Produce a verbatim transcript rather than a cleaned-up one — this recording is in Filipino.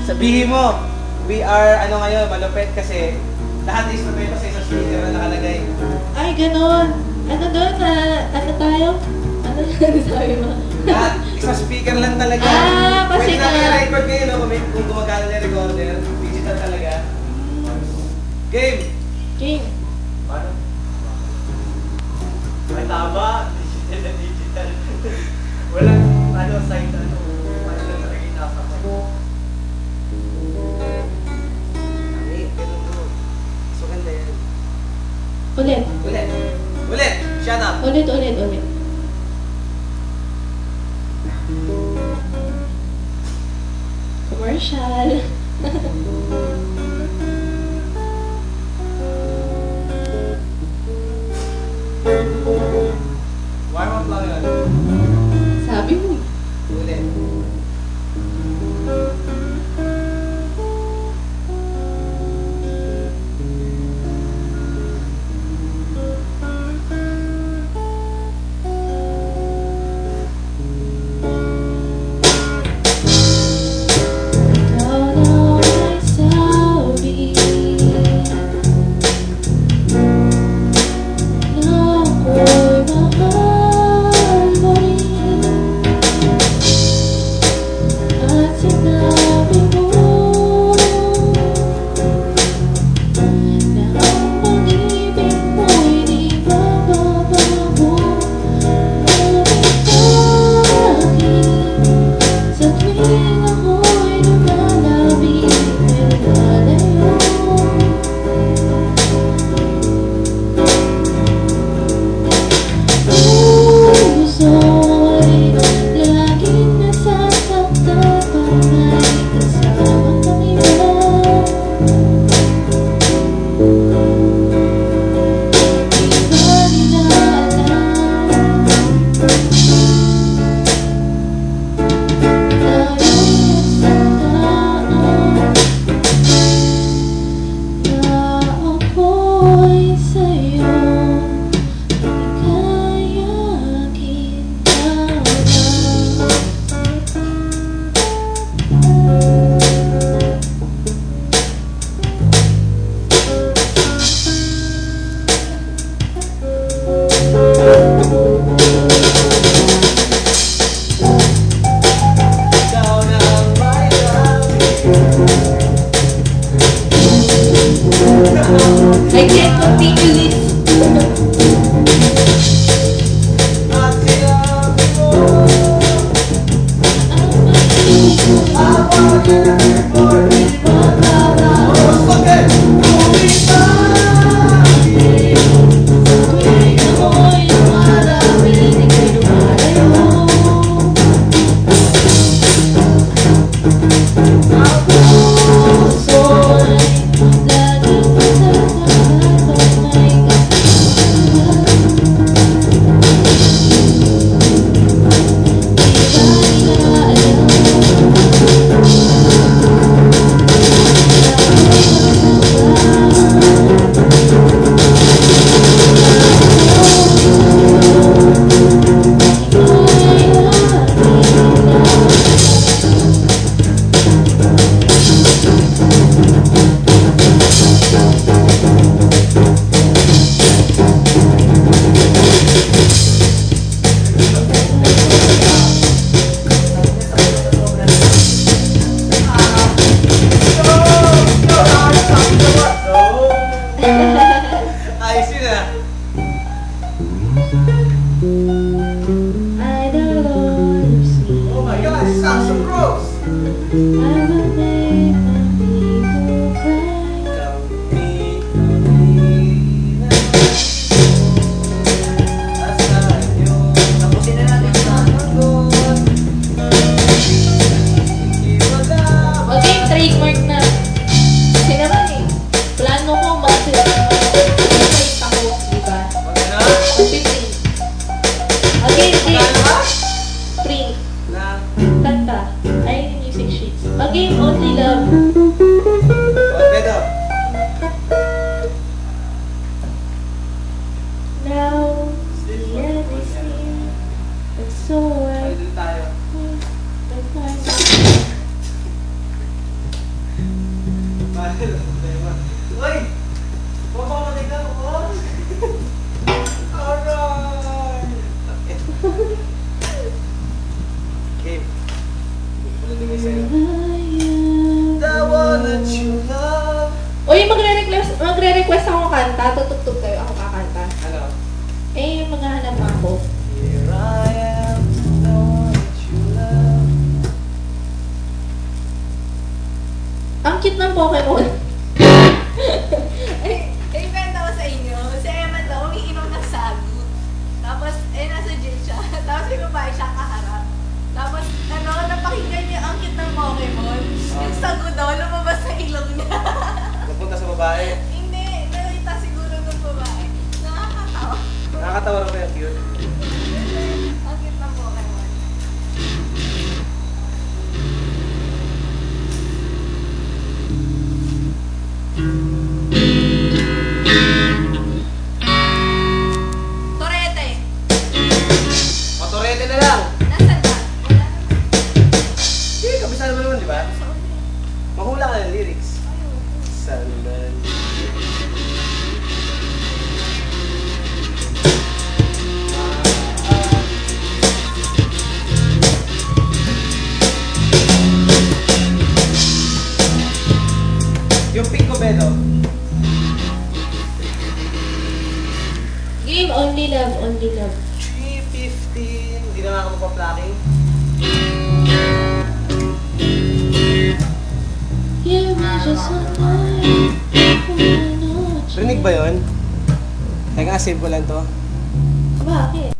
Sabihin mo, we are, ano ngayon, malupet kasi lahat is instrumento sa isang speaker na nakalagay. Ay, ganun. Ano doon? Uh, ano tayo? Ano sabi mo? Lahat, isang speaker lang talaga. Ah, kasi pwede na na- i-record kayo, no? Kung, kung gumagana na yung recorder, digital talaga. Game! King. Paano? May tama, digital na digital. Walang, ano, side, ano, ano lang sa nakikita sa ko. Kami, ganun mo. So, ganda yan. Ulit. Ulit! Ulit! Shut up! Ulit, ulit, ulit. Commercial. Warm up lang yun. Sabi mo. Ulit. Ikaw na may sabi na ako'y mahal mo rin. At sinabi mo na ang pag-ibig mo'y di bababago. Sa tuwing ako'y lumalapit at lalayo, puso ay laging nasasaktan pag may kasama kang iba. Di ba nila alam na ako'y sa'yo hinigayakin ka na. Ikaw na ang may I can't continue this. at sinabi mo, I want you for me. Oh, bakit? Tuwing ako'y lumalapit, ika'y lumalayo. Ang puso ay laging nasasaktan pag may kasama. Di ba nila alam Ayos yun ah. I don't wanna see. Oh my God, Saxo Gross! I will make my people cry. Kami, kami na asan yun? Tapusin na natin sa magot. Hindi wala. Okay, trademark na. Kasi naman eh, plano ko mag-print ako, diba? Wag na. Mag-print. Okay, okay. Magkano ba? Print. Na. Kanta. Ay, music sheets. Okay, only love. Oh, Beto. Now, the end is here. And so I Ay, dun tayo. wish that my Walang problema. Uy! Mamamatay ka ako! Alright! Game. Wala naman sa'yo. The one that you love. Uy, magre-request, magre-request ako kanta. Tutugtog kayo. Ako kakanta. Ano? Eh, maghahanap ako. Here I am, the one that you love. Ang cute ng Pokemon. Ay, ay, kwenta ko sa inyo. Si Emma daw, umiinom ng sagu. Tapos, eh, nasa gym siya. Tapos, may babae siya kaharap. Tapos, ano, napakinggan niya ang cute ng Pokemon. Ah. Yung sagu daw, lumabas sa ilong niya. Napunta sa babae. Hindi, nakita siguro ng babae. Nakakatawa. Nakakatawa rin ba yung cute? Ang cute ng Pokemon. Torete. Motorete na lang! Nasaan ba? Wala naman. Hindi, kabisa naman naman, di ba? Sa uli. Mahula ka ng lyrics. Ayun. Sandal. Yung pink ko, Beto. Game, only love, only love. three fifteen. Hindi na nga ako magpa-plucking. Give me just one night. Rinig ba yun? Teka, save ko lang to. Bakit?